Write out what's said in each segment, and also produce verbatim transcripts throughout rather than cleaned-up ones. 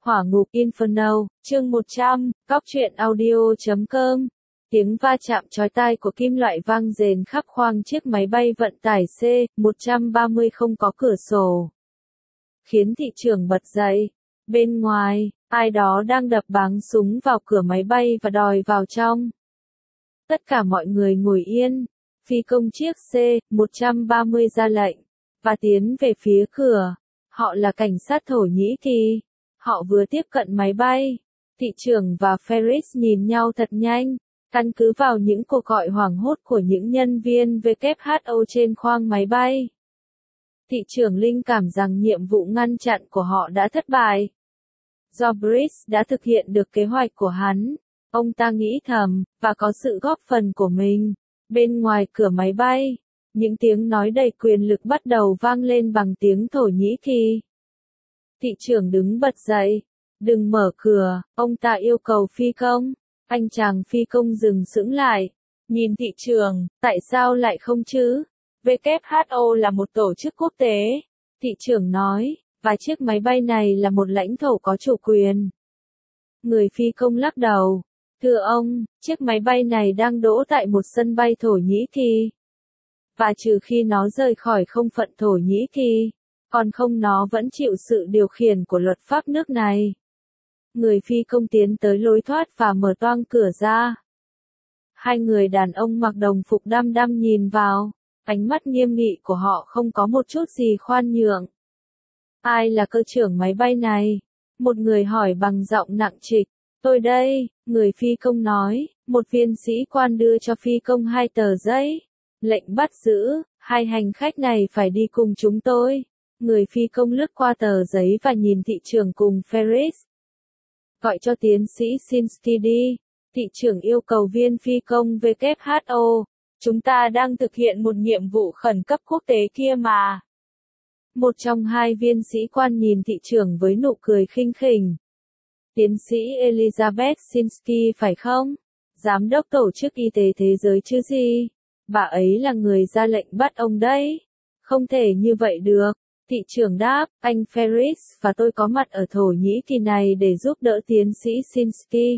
Hỏa ngục Inferno, chương một trăm, Góc truyện audio chấm com. Tiếng va chạm chói tai của kim loại vang rền khắp khoang chiếc máy bay vận tải C một ba không không có cửa sổ, khiến thị trường bật dậy. Bên ngoài, ai đó đang đập báng súng vào cửa máy bay và đòi vào trong. Tất cả mọi người ngồi yên. Phi công chiếc C một ba không ra lệnh và tiến về phía cửa. Họ là cảnh sát Thổ Nhĩ Kỳ. Họ vừa tiếp cận máy bay. Thị trưởng và Ferris nhìn nhau thật nhanh, căn cứ vào những cuộc gọi hoảng hốt của những nhân viên W H O trên khoang máy bay. Thị trưởng linh cảm rằng nhiệm vụ ngăn chặn của họ đã thất bại. Do Brice đã thực hiện được kế hoạch của hắn, ông ta nghĩ thầm, và có sự góp phần của mình. Bên ngoài cửa máy bay, những tiếng nói đầy quyền lực bắt đầu vang lên bằng tiếng Thổ Nhĩ Kỳ. Thị trưởng đứng bật dậy. Đừng mở cửa, ông ta yêu cầu phi công. Anh chàng phi công dừng sững lại. Nhìn thị trưởng, tại sao lại không chứ? W H O là một tổ chức quốc tế. Thị trưởng nói, và chiếc máy bay này là một lãnh thổ có chủ quyền. Người phi công lắc đầu. Thưa ông, chiếc máy bay này đang đỗ tại một sân bay Thổ Nhĩ Kỳ. Và trừ khi nó rời khỏi không phận Thổ Nhĩ Kỳ, còn không nó vẫn chịu sự điều khiển của luật pháp nước này. Người phi công tiến tới lối thoát và mở toang cửa ra. Hai người đàn ông mặc đồng phục đăm đăm nhìn vào, ánh mắt nghiêm nghị của họ không có một chút gì khoan nhượng. Ai là cơ trưởng máy bay này? Một người hỏi bằng giọng nặng trịch. Tôi đây, người phi công nói. Một viên sĩ quan đưa cho phi công hai tờ giấy. Lệnh bắt giữ, hai hành khách này phải đi cùng chúng tôi. Người phi công lướt qua tờ giấy và nhìn thị trưởng cùng Ferris. Gọi cho tiến sĩ Sinsky đi. Thị trưởng yêu cầu viên phi công W H O. Chúng ta đang thực hiện một nhiệm vụ khẩn cấp quốc tế kia mà. Một trong hai viên sĩ quan nhìn thị trưởng với nụ cười khinh khỉnh. Tiến sĩ Elizabeth Sinsky phải không? Giám đốc Tổ chức Y tế Thế giới chứ gì? Bà ấy là người ra lệnh bắt ông đấy. Không thể như vậy được. Thị trưởng đáp, anh Ferris và tôi có mặt ở Thổ Nhĩ Kỳ này để giúp đỡ tiến sĩ Sinsky.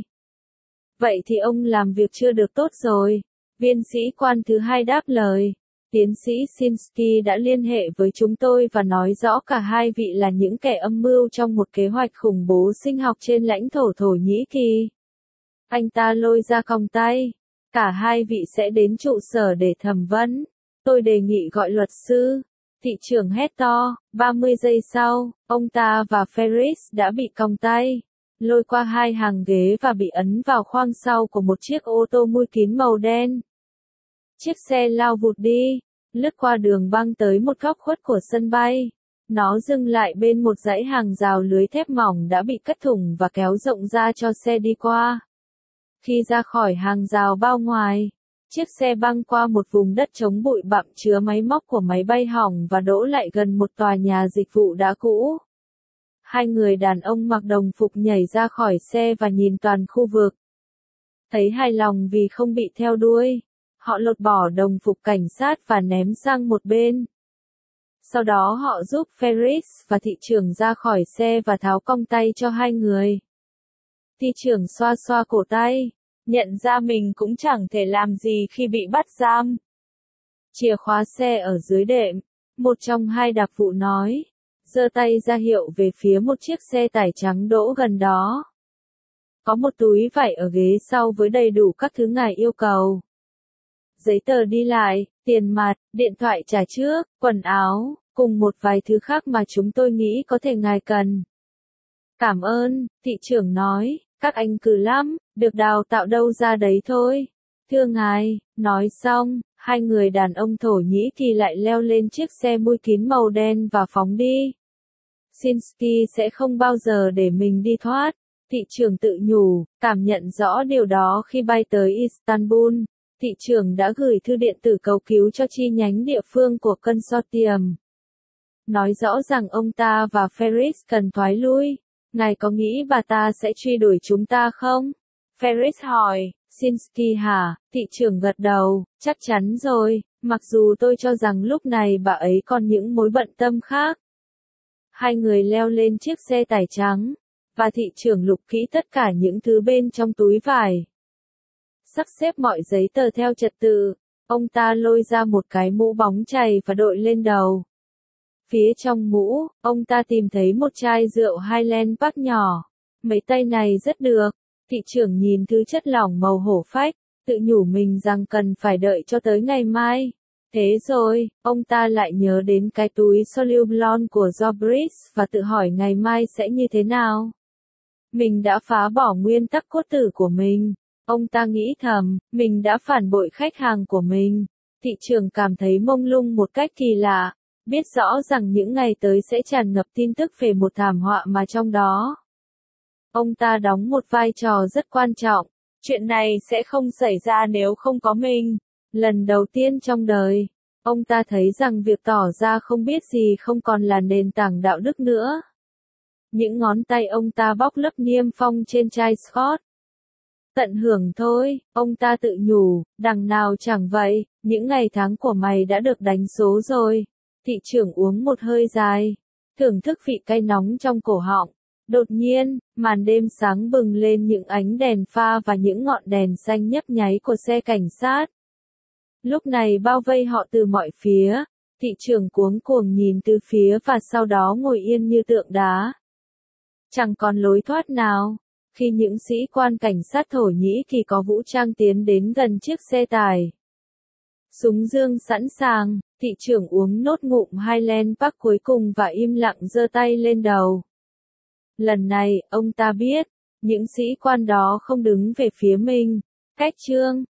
Vậy thì ông làm việc chưa được tốt rồi. Viên sĩ quan thứ hai đáp lời. Tiến sĩ Sinsky đã liên hệ với chúng tôi và nói rõ cả hai vị là những kẻ âm mưu trong một kế hoạch khủng bố sinh học trên lãnh thổ Thổ Nhĩ Kỳ. Anh ta lôi ra còng tay. Cả hai vị sẽ đến trụ sở để thẩm vấn. Tôi đề nghị gọi luật sư. Thị trưởng hét to. ba mươi giây sau, ông ta và Ferris đã bị còng tay, lôi qua hai hàng ghế và bị ấn vào khoang sau của một chiếc ô tô mui kín màu đen. Chiếc xe lao vụt đi, lướt qua đường băng tới một góc khuất của sân bay. Nó dừng lại bên một dãy hàng rào lưới thép mỏng đã bị cắt thủng và kéo rộng ra cho xe đi qua. Khi ra khỏi hàng rào bao ngoài, chiếc xe băng qua một vùng đất chống bụi bặm chứa máy móc của máy bay hỏng và đỗ lại gần một tòa nhà dịch vụ đá cũ. Hai người đàn ông mặc đồng phục nhảy ra khỏi xe và nhìn toàn khu vực. Thấy hài lòng vì không bị theo đuôi, họ lột bỏ đồng phục cảnh sát và ném sang một bên. Sau đó họ giúp Ferris và thị trưởng ra khỏi xe và tháo còng tay cho hai người. Thị trưởng xoa xoa cổ tay, nhận ra mình cũng chẳng thể làm gì khi bị bắt giam. Chìa khóa xe ở dưới đệm, một trong hai đặc vụ nói, giơ tay ra hiệu về phía một chiếc xe tải trắng đỗ gần đó. Có một túi vải ở ghế sau với đầy đủ các thứ ngài yêu cầu. Giấy tờ đi lại, tiền mặt, điện thoại trả trước, quần áo, cùng một vài thứ khác mà chúng tôi nghĩ có thể ngài cần. Cảm ơn, thị trưởng nói, các anh cừ lắm, được đào tạo đâu ra đấy thôi. Thưa ngài, nói xong, hai người đàn ông Thổ Nhĩ Kỳ lại leo lên chiếc xe mui kín màu đen và phóng đi. Sinsky sẽ không bao giờ để mình đi thoát, thị trưởng tự nhủ, cảm nhận rõ điều đó khi bay tới Istanbul. Thị trưởng đã gửi thư điện tử cầu cứu cho chi nhánh địa phương của consortium. Nói rõ rằng ông ta và Ferris cần thoái lui. Ngài có nghĩ bà ta sẽ truy đuổi chúng ta không? Ferris hỏi. Sinsky hả? Thị trưởng gật đầu, chắc chắn rồi, mặc dù tôi cho rằng lúc này bà ấy còn những mối bận tâm khác. Hai người leo lên chiếc xe tải trắng. và thị trưởng lục kỹ tất cả những thứ bên trong túi vải. Sắp xếp mọi giấy tờ theo trật tự, ông ta lôi ra một cái mũ bóng chày và đội lên đầu. Phía trong mũ, ông ta tìm thấy một chai rượu Highland Park nhỏ. Mấy tay này rất được. Thị trưởng nhìn thứ chất lỏng màu hổ phách, tự nhủ mình rằng cần phải đợi cho tới ngày mai. Thế rồi, ông ta lại nhớ đến cái túi Solium Blonde của Jobris và tự hỏi ngày mai sẽ như thế nào. Mình đã phá bỏ nguyên tắc cốt tử của mình. Ông ta nghĩ thầm, mình đã phản bội khách hàng của mình. Thị trường cảm thấy mông lung một cách kỳ lạ, biết rõ rằng những ngày tới sẽ tràn ngập tin tức về một thảm họa mà trong đó ông ta đóng một vai trò rất quan trọng. Chuyện này sẽ không xảy ra nếu không có mình. Lần đầu tiên trong đời, ông ta thấy rằng việc tỏ ra không biết gì không còn là nền tảng đạo đức nữa. Những ngón tay ông ta bóc lớp niêm phong trên chai Scott. Tận hưởng thôi, ông ta tự nhủ, đằng nào chẳng vậy, những ngày tháng của mày đã được đánh số rồi. Thị trưởng uống một hơi dài, thưởng thức vị cay nóng trong cổ họng. Đột nhiên, màn đêm sáng bừng lên những ánh đèn pha và những ngọn đèn xanh nhấp nháy của xe cảnh sát. Lúc này bao vây họ từ mọi phía, thị trưởng cuống cuồng nhìn từ phía và sau đó ngồi yên như tượng đá. Chẳng còn lối thoát nào. Khi những sĩ quan cảnh sát Thổ Nhĩ Kỳ có vũ trang tiến đến gần chiếc xe tải, súng dương sẵn sàng, thị trưởng uống nốt ngụm Highland Park cuối cùng và im lặng giơ tay lên đầu. Lần này, ông ta biết, những sĩ quan đó không đứng về phía mình. Cách chương